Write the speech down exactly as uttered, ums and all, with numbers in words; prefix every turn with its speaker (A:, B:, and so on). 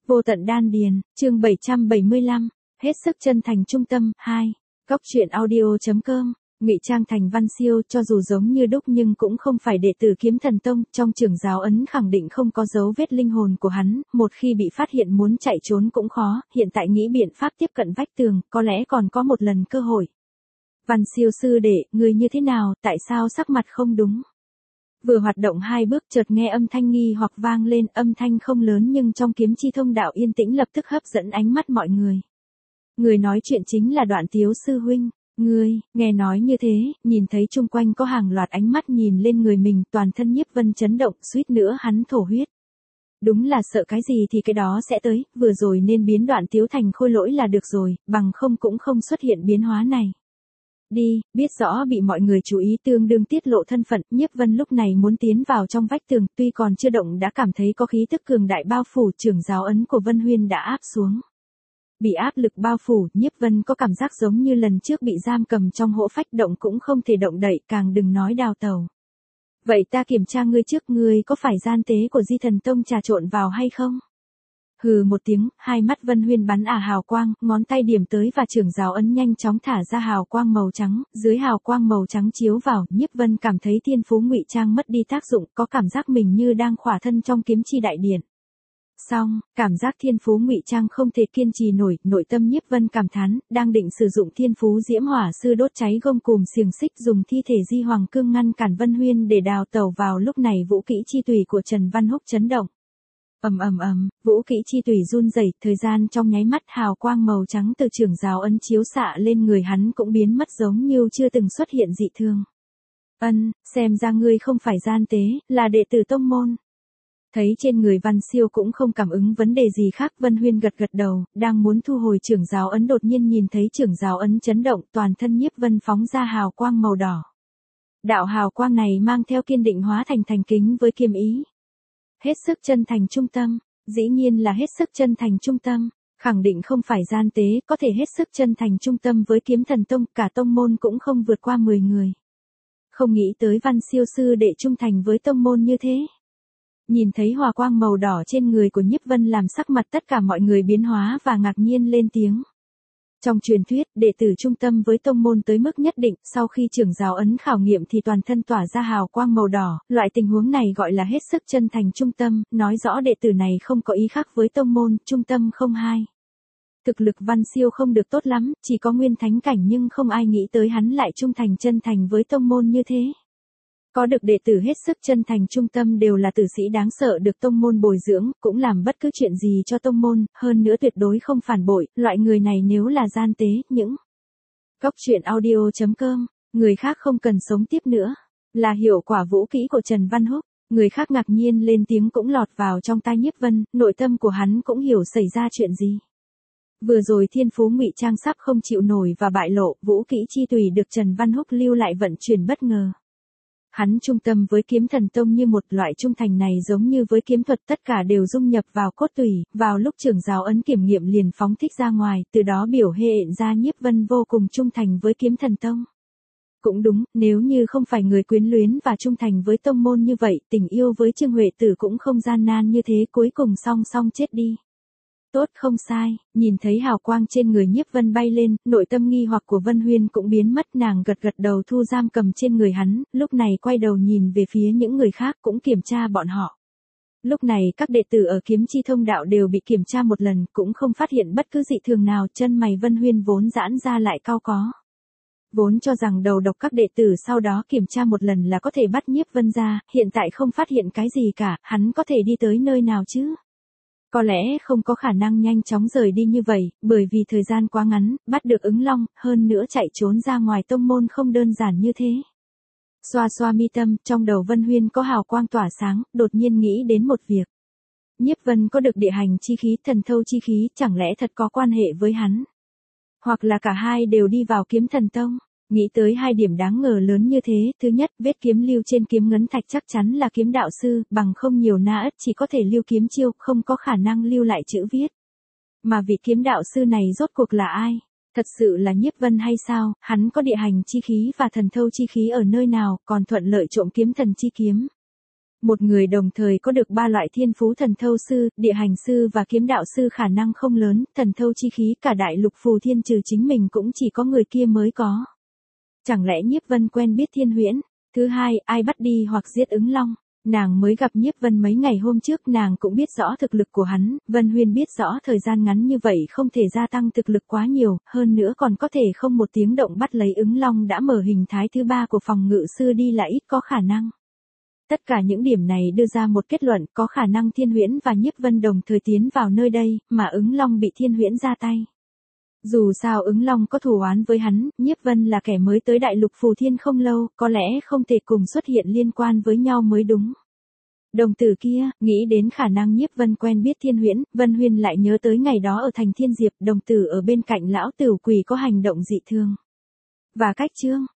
A: Vô tận đan điền, chương bảy trăm bảy mươi lăm, hết sức chân thành trung tâm, hai. Góc truyện audio.com, ngụy trang thành Văn Siêu, cho dù giống như đúc nhưng cũng không phải đệ tử Kiếm Thần Tông, trong trưởng giáo ấn khẳng định không có dấu vết linh hồn của hắn, một khi bị phát hiện muốn chạy trốn cũng khó, hiện tại nghĩ biện pháp tiếp cận vách tường, có lẽ còn có một lần cơ hội. Văn Siêu sư đệ, người như thế nào, tại sao sắc mặt không đúng? Vừa hoạt động hai bước chợt nghe âm thanh nghi hoặc vang lên, âm thanh không lớn nhưng trong kiếm chi thông đạo yên tĩnh lập tức hấp dẫn ánh mắt mọi người. Người nói chuyện chính là Đoạn Tiếu sư huynh. Ngươi, nghe nói như thế, nhìn thấy chung quanh có hàng loạt ánh mắt nhìn lên người mình, toàn thân Nhiếp Vân chấn động, suýt nữa hắn thổ huyết. Đúng là sợ cái gì thì cái đó sẽ tới, vừa rồi nên biến Đoạn Tiếu thành khôi lỗi là được rồi, bằng không cũng không xuất hiện biến hóa này. Đi, biết rõ bị mọi người chú ý tương đương tiết lộ thân phận, Nhiếp Vân lúc này muốn tiến vào trong vách tường, tuy còn chưa động đã cảm thấy có khí tức cường đại bao phủ, trưởng giáo ấn của Vân Huyên đã áp xuống. Bị áp lực bao phủ, Nhiếp Vân có cảm giác giống như lần trước bị giam cầm trong hỗ phách, động cũng không thể động đậy, càng đừng nói đào tẩu. Vậy ta kiểm tra ngươi trước, ngươi có phải gian tế của Di Thần Tông trà trộn vào hay không? Hừ một tiếng, hai mắt Vân Huyên bắn ả hào quang, ngón tay điểm tới và trưởng giáo ấn nhanh chóng thả ra hào quang màu trắng, dưới hào quang màu trắng chiếu vào, Nhiếp Vân cảm thấy thiên phú ngụy trang mất đi tác dụng, có cảm giác mình như đang khỏa thân trong kiếm chi đại điện. Xong, cảm giác thiên phú ngụy trang không thể kiên trì nổi, nội tâm Nhiếp Vân cảm thán, đang định sử dụng thiên phú diễm hỏa sư đốt cháy gông cùm xiềng xích dùng thi thể Di Hoàng Cương ngăn cản Vân Huyên để đào tẩu vào lúc này vũ kỹ chi tùy của Trần Văn Húc chấn động. Ầm ầm ầm, vũ kỹ chi tùy run rẩy, thời gian trong nháy mắt hào quang màu trắng từ trưởng giáo ấn chiếu xạ lên người hắn cũng biến mất giống như chưa từng xuất hiện dị thường. Ân, xem ra ngươi không phải gian tế, là đệ tử tông môn. Thấy trên người Văn Siêu cũng không cảm ứng vấn đề gì khác, Vân Huyên gật gật đầu, đang muốn thu hồi trưởng giáo ấn đột nhiên nhìn thấy trưởng giáo ấn chấn động, toàn thân Nhiếp Vân phóng ra hào quang màu đỏ. Đạo hào quang này mang theo kiên định hóa thành thành kính với kiêm ý. Hết sức chân thành trung tâm, dĩ nhiên là hết sức chân thành trung tâm, khẳng định không phải gian tế, có thể hết sức chân thành trung tâm với Kiếm Thần Tông, cả tông môn cũng không vượt qua mười người. Không nghĩ tới Văn Siêu sư đệ trung thành với tông môn như thế. Nhìn thấy hòa quang màu đỏ trên người của Nhiếp Vân làm sắc mặt tất cả mọi người biến hóa và ngạc nhiên lên tiếng. Trong truyền thuyết, đệ tử trung tâm với tông môn tới mức nhất định, sau khi trưởng giáo ấn khảo nghiệm thì toàn thân tỏa ra hào quang màu đỏ, loại tình huống này gọi là hết sức chân thành trung tâm, nói rõ đệ tử này không có ý khác với tông môn, trung tâm không hai. Thực lực Văn Siêu không được tốt lắm, chỉ có nguyên thánh cảnh nhưng không ai nghĩ tới hắn lại trung thành chân thành với tông môn như thế. Có được đệ tử hết sức chân thành trung tâm đều là tử sĩ đáng sợ được tông môn bồi dưỡng, cũng làm bất cứ chuyện gì cho tông môn, hơn nữa tuyệt đối không phản bội, loại người này nếu là gian tế, những góc truyện audio.com, người khác không cần sống tiếp nữa, là hiệu quả vũ kỹ của Trần Văn Húc, người khác ngạc nhiên lên tiếng cũng lọt vào trong tai Nhiếp Vân, nội tâm của hắn cũng hiểu xảy ra chuyện gì. Vừa rồi thiên phú ngụy trang sắp không chịu nổi và bại lộ, vũ kỹ chi tùy được Trần Văn Húc lưu lại vận chuyển bất ngờ. Hắn trung tâm với Kiếm Thần Tông như một loại trung thành này giống như với kiếm thuật tất cả đều dung nhập vào cốt tủy, vào lúc trưởng giáo ấn kiểm nghiệm liền phóng thích ra ngoài, từ đó biểu hiện ra Nhiếp Vân vô cùng trung thành với Kiếm Thần Tông. Cũng đúng, nếu như không phải người quyến luyến và trung thành với tông môn như vậy, tình yêu với Trương Huệ Tử cũng không gian nan như thế, cuối cùng song song chết đi. Tốt không sai, nhìn thấy hào quang trên người Nhiếp Vân bay lên, nội tâm nghi hoặc của Vân Huyên cũng biến mất, nàng gật gật đầu thu giam cầm trên người hắn, lúc này quay đầu nhìn về phía những người khác cũng kiểm tra bọn họ. Lúc này các đệ tử ở kiếm chi thông đạo đều bị kiểm tra một lần, cũng không phát hiện bất cứ dị thường nào, chân mày Vân Huyên vốn giãn ra lại cau có. Vốn cho rằng đầu độc các đệ tử sau đó kiểm tra một lần là có thể bắt Nhiếp Vân ra, hiện tại không phát hiện cái gì cả, hắn có thể đi tới nơi nào chứ? Có lẽ không có khả năng nhanh chóng rời đi như vậy, bởi vì thời gian quá ngắn, bắt được ứng long, hơn nữa chạy trốn ra ngoài tông môn không đơn giản như thế. Xoa xoa mi tâm, trong đầu Vân Huyên có hào quang tỏa sáng, đột nhiên nghĩ đến một việc. Nhiếp Vân có được địa hành chi khí, thần thâu chi khí, chẳng lẽ thật có quan hệ với hắn? Hoặc là cả hai đều đi vào Kiếm Thần Tông? Nghĩ tới hai điểm đáng ngờ lớn như thế, thứ nhất, vết kiếm lưu trên kiếm ngấn thạch chắc chắn là kiếm đạo sư, bằng không nhiều na ất chỉ có thể lưu kiếm chiêu, không có khả năng lưu lại chữ viết. Mà vị kiếm đạo sư này rốt cuộc là ai? Thật sự là Nhiếp Vân hay sao? Hắn có địa hành chi khí và thần thâu chi khí ở nơi nào, còn thuận lợi trộm kiếm thần chi kiếm. Một người đồng thời có được ba loại thiên phú thần thâu sư, địa hành sư và kiếm đạo sư khả năng không lớn, thần thâu chi khí cả đại lục phù thiên trừ chính mình cũng chỉ có người kia mới có. Chẳng lẽ Nhiếp Vân quen biết Thiên Huyễn? Thứ hai, ai bắt đi hoặc giết ứng long? Nàng mới gặp Nhiếp Vân mấy ngày hôm trước, nàng cũng biết rõ thực lực của hắn, Vân Huyên biết rõ thời gian ngắn như vậy không thể gia tăng thực lực quá nhiều, hơn nữa còn có thể không một tiếng động bắt lấy ứng long đã mở hình thái thứ ba của phòng ngự sư đi là ít có khả năng. Tất cả những điểm này đưa ra một kết luận, có khả năng Thiên Huyễn và Nhiếp Vân đồng thời tiến vào nơi đây, mà ứng long bị Thiên Huyễn ra tay. Dù sao ứng long có thù oán với hắn, Nhiếp Vân là kẻ mới tới đại lục phù thiên không lâu, có lẽ không thể cùng xuất hiện liên quan với nhau mới đúng. Đồng tử kia, nghĩ đến khả năng Nhiếp Vân quen biết Thiên Huyễn, Vân Huyên lại nhớ tới ngày đó ở thành Thiên Diệp, đồng tử ở bên cạnh lão tử quỷ có hành động dị thường. Và cách chương